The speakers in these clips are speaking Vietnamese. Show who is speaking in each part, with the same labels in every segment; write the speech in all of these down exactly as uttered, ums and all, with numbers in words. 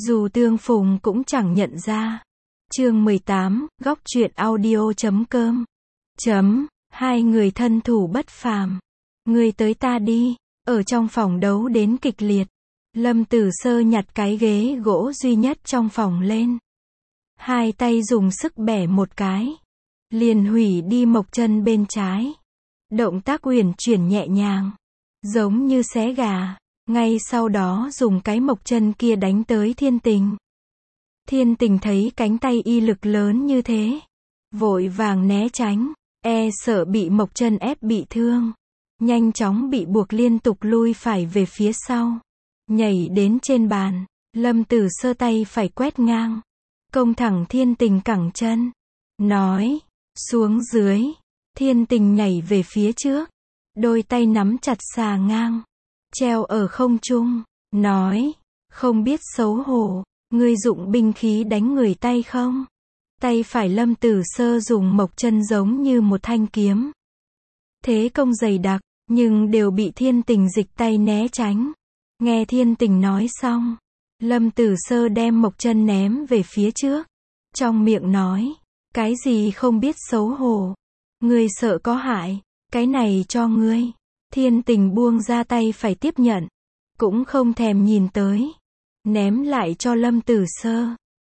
Speaker 1: Dù tương phùng cũng chẳng nhận ra. Chương mười tám, góc truyện audio chấm com. Chấm, hai người thân thủ bất phàm. Người tới ta đi, ở trong phòng đấu đến kịch liệt. Lâm Tử Sơ nhặt cái ghế gỗ duy nhất trong phòng lên. Hai tay dùng sức bẻ một cái. Liền hủy đi mộc chân bên trái. Động tác uyển chuyển nhẹ nhàng. Giống như xé gà. Ngay sau đó dùng cái mộc chân kia đánh tới Thiên Tình. Thiên Tình thấy cánh tay y lực lớn như thế. Vội vàng né tránh. E sợ bị mộc chân ép bị thương. Nhanh chóng bị buộc liên tục lui phải về phía sau. Nhảy đến trên bàn. Lâm Tử Sơ tay phải quét ngang. Công thẳng Thiên Tình cẳng chân. Nói. Xuống dưới. Thiên Tình nhảy về phía trước. Đôi tay nắm chặt xà ngang. Treo ở không trung. Nói. Không biết xấu hổ. Ngươi dụng binh khí đánh người tay không? Tay phải Lâm Tử Sơ dùng mộc chân giống như một thanh kiếm. Thế công dày đặc, nhưng đều bị Thiên Tình dịch tay né tránh. Nghe Thiên Tình nói xong. Lâm Tử Sơ đem mộc chân ném về phía trước. Trong miệng nói. Cái gì không biết xấu hổ? Ngươi sợ có hại. Cái này cho ngươi. Thiên Tình buông ra tay phải tiếp nhận. Cũng không thèm nhìn tới. Ném lại cho Lâm Tử Sơ.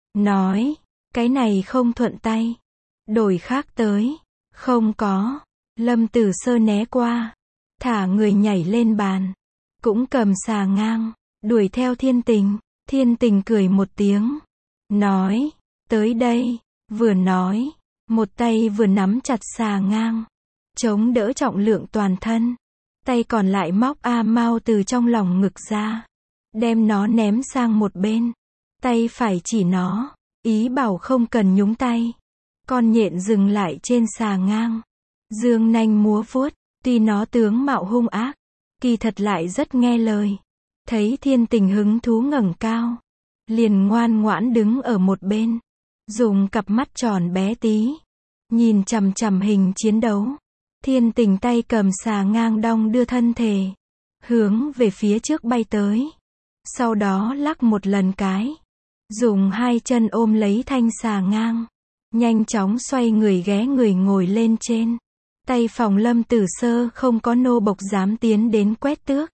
Speaker 1: Nói. Cái này không thuận tay. Đổi khác tới. Không có. Lâm Tử Sơ né qua. Thả người nhảy lên bàn. Cũng cầm xà ngang. Đuổi theo Thiên Tình. Thiên Tình cười một tiếng. Nói. Tới đây. Vừa nói. Một tay vừa nắm chặt xà ngang. Chống đỡ trọng lượng toàn thân. Tay còn lại móc A Mao từ trong lòng ngực ra. Đem nó ném sang một bên. Tay phải chỉ nó. Ý bảo không cần nhúng tay. Con nhện dừng lại trên xà ngang. Dương nanh múa vuốt. Tuy nó tướng mạo hung ác. Kỳ thật lại rất nghe lời. Thấy Thiên Tình hứng thú ngẩng cao. Liền ngoan ngoãn đứng ở một bên. Dùng cặp mắt tròn bé tí. Nhìn chằm chằm hình chiến đấu. Thiên Tình tay cầm xà ngang đong đưa thân thể. Hướng về phía trước bay tới. Sau đó lắc một lần cái. Dùng hai chân ôm lấy thanh xà ngang. Nhanh chóng xoay người ghé người ngồi lên trên. Tay phòng Lâm Tử Sơ không có nô bộc dám tiến đến quét tước.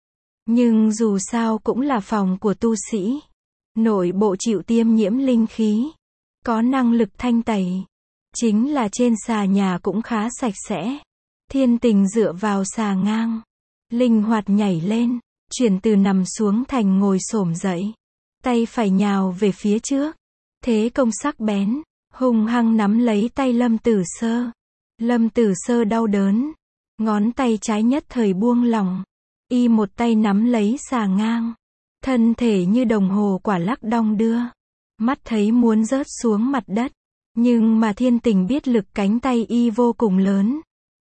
Speaker 1: Nhưng dù sao cũng là phòng của tu sĩ. Nội bộ chịu tiêm nhiễm linh khí. Có năng lực thanh tẩy. Chính là trên xà nhà cũng khá sạch sẽ. Thiên Tình dựa vào xà ngang. Linh hoạt nhảy lên. Chuyển từ nằm xuống thành ngồi xổm dậy. Tay phải nhào về phía trước. Thế công sắc bén. Hung hăng nắm lấy tay Lâm Tử Sơ. Lâm Tử Sơ đau đớn. Ngón tay trái nhất thời buông lỏng. Y một tay nắm lấy xà ngang. Thân thể như đồng hồ quả lắc đong đưa. Mắt thấy muốn rớt xuống mặt đất. Nhưng mà Thiên Tình biết lực cánh tay y vô cùng lớn.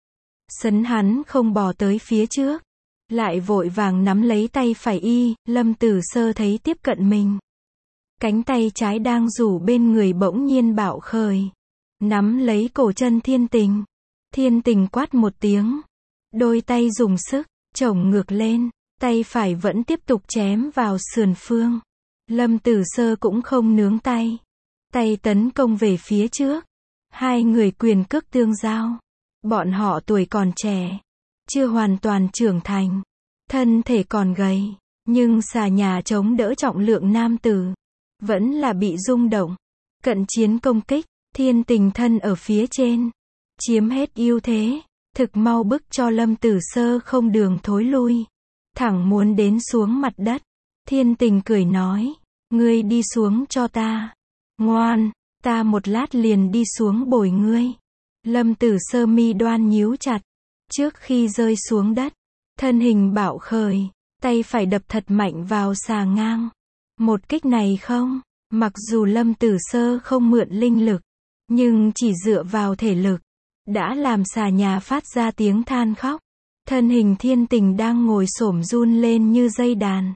Speaker 1: Sấn hắn không bò tới phía trước. Lại vội vàng nắm lấy tay phải y. Lâm Tử Sơ thấy tiếp cận mình. Cánh tay trái đang rủ bên người bỗng nhiên bạo khởi. Nắm lấy cổ chân Thiên Tình. Thiên Tình quát một tiếng. Đôi tay dùng sức. Chổng ngược lên. Tay phải vẫn tiếp tục chém vào sườn phương. Lâm Tử Sơ cũng không nướng tay. Tay tấn công về phía trước. Hai người quyền cước tương giao. Bọn họ tuổi còn trẻ. Chưa hoàn toàn trưởng thành. Thân thể còn gầy. Nhưng xà nhà chống đỡ trọng lượng nam tử. Vẫn là bị rung động. Cận chiến công kích. Thiên Tình thân ở phía trên. Chiếm hết ưu thế. Thực mau bức cho Lâm Tử Sơ không đường thối lui. Thẳng muốn đến xuống mặt đất. Thiên Tình cười nói. Ngươi đi xuống cho ta. Ngoan. Ta một lát liền đi xuống bồi ngươi. Lâm Tử Sơ mi đoan nhíu chặt. Trước khi rơi xuống đất. Thân hình bạo khởi. Tay phải đập thật mạnh vào xà ngang. Một kích này không. Mặc dù Lâm Tử Sơ không mượn linh lực. Nhưng chỉ dựa vào thể lực. Đã làm xà nhà phát ra tiếng than khóc. Thân hình Thiên Tình đang ngồi xổm run lên như dây đàn.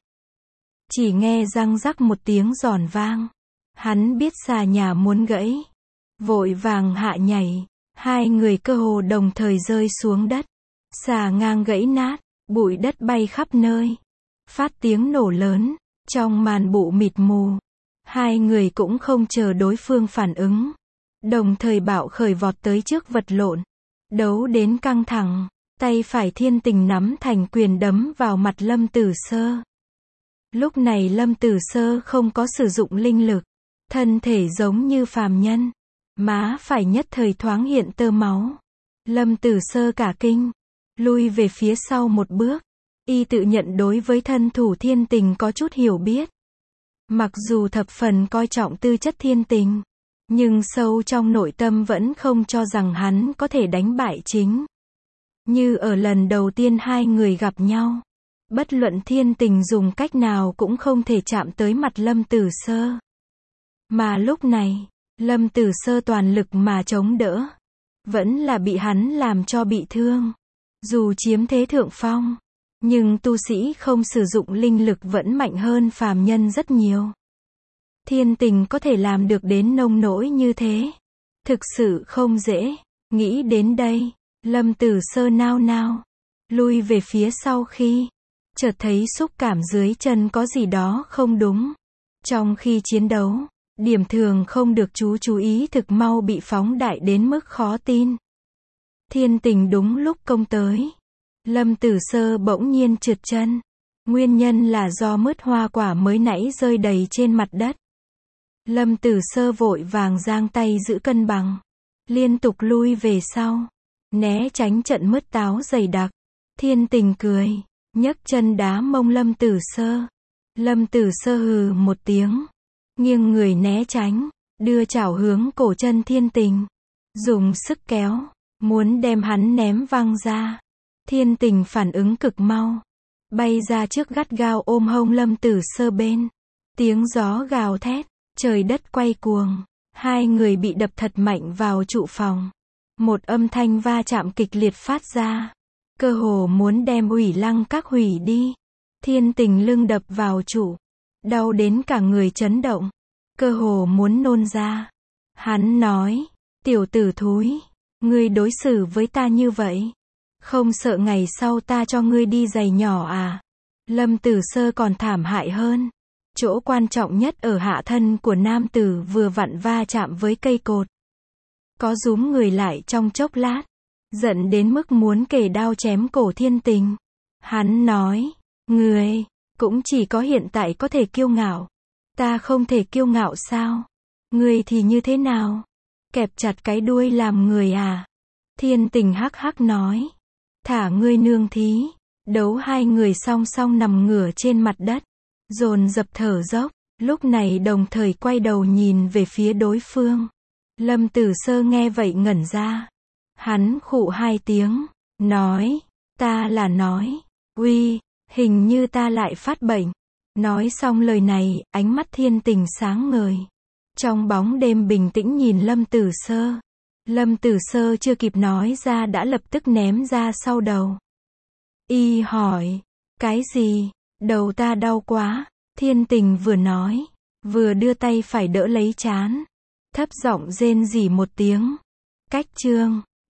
Speaker 1: Chỉ nghe răng rắc một tiếng giòn vang. Hắn biết xà nhà muốn gãy. Vội vàng hạ nhảy. Hai người cơ hồ đồng thời rơi xuống đất. Xà ngang gãy nát. Bụi đất bay khắp nơi. Phát tiếng nổ lớn. Trong màn bụi mịt mù. Hai người cũng không chờ đối phương phản ứng. Đồng thời bạo khởi vọt tới trước vật lộn. Đấu đến căng thẳng, tay phải Thiên Tình nắm thành quyền đấm vào mặt Lâm Tử Sơ. Lúc này Lâm Tử Sơ không có sử dụng linh lực. Thân thể giống như phàm nhân. Má phải nhất thời thoáng hiện tơ máu. Lâm Tử Sơ cả kinh. Lui về phía sau một bước. Y tự nhận đối với thân thủ Thiên Tình có chút hiểu biết. Mặc dù thập phần coi trọng tư chất Thiên Tình. Nhưng sâu trong nội tâm vẫn không cho rằng hắn có thể đánh bại chính. Như ở lần đầu tiên hai người gặp nhau. Bất luận Thiên Tình dùng cách nào cũng không thể chạm tới mặt Lâm Tử Sơ. Mà lúc này, Lâm Tử Sơ toàn lực mà chống đỡ. Vẫn là bị hắn làm cho bị thương. Dù chiếm thế thượng phong. Nhưng tu sĩ không sử dụng linh lực vẫn mạnh hơn phàm nhân rất nhiều. Thiên Tình có thể làm được đến nông nỗi như thế. Thực sự không dễ. Nghĩ đến đây, Lâm Tử Sơ nao nao. Lui về phía sau khi. Chợt thấy xúc cảm dưới chân có gì đó không đúng. Trong khi chiến đấu, điểm thường không được chú chú ý thực mau bị phóng đại đến mức khó tin. Thiên Tình đúng lúc công tới. Lâm Tử Sơ bỗng nhiên trượt chân. Nguyên nhân là do mứt hoa quả mới nãy rơi đầy trên mặt đất. Lâm Tử Sơ vội vàng giang tay giữ cân bằng. Liên tục lui về sau. Né tránh trận mứt táo dày đặc. Thiên Tình cười. Nhấc chân đá mông Lâm Tử Sơ. Lâm Tử Sơ hừ một tiếng. Nghiêng người né tránh. Đưa chảo hướng cổ chân Thiên Tình. Dùng sức kéo. Muốn đem hắn ném văng ra. Thiên Tình phản ứng cực mau. Bay ra trước gắt gao ôm hông Lâm Tử Sơ bên. Tiếng gió gào thét. Trời đất quay cuồng. Hai người bị đập thật mạnh vào trụ phòng. Một âm thanh va chạm kịch liệt phát ra. Cơ hồ muốn đem Ủy Lăng Các hủy đi. Thiên Tình lưng đập vào trụ. Đau đến cả người chấn động. Cơ hồ muốn nôn ra. Hắn nói. Tiểu tử thúi. Ngươi đối xử với ta như vậy. Không sợ ngày sau ta cho ngươi đi giày nhỏ à? Lâm Tử Sơ còn thảm hại hơn. Chỗ quan trọng nhất ở hạ thân của nam tử vừa vặn va chạm với cây cột. Có rúm người lại trong chốc lát. Giận đến mức muốn kề đao chém cổ Thiên Tình. Hắn nói. Ngươi, cũng chỉ có hiện tại có thể kiêu ngạo. Ta không thể kiêu ngạo sao? Ngươi thì như thế nào? Kẹp chặt cái đuôi làm người à? Thiên Tình hắc hắc nói. Thả ngươi nương thí. Đấu hai người song song nằm ngửa trên mặt đất. Dồn dập thở dốc. Lúc này đồng thời quay đầu nhìn về phía đối phương. Lâm Tử Sơ nghe vậy ngẩn ra. Hắn khụ hai tiếng. Nói. Ta là nói. Uy, hình như ta lại phát bệnh. Nói xong lời này, ánh mắt Thiên Tình sáng ngời. Trong bóng đêm bình tĩnh nhìn Lâm Tử Sơ. Lâm Tử Sơ chưa kịp nói ra đã lập tức ném ra sau đầu. Y hỏi. Cái gì? Đầu ta đau quá. Thiên Tình vừa nói. Vừa đưa tay phải đỡ lấy trán. Thấp giọng rên rỉ một tiếng. Cách chương.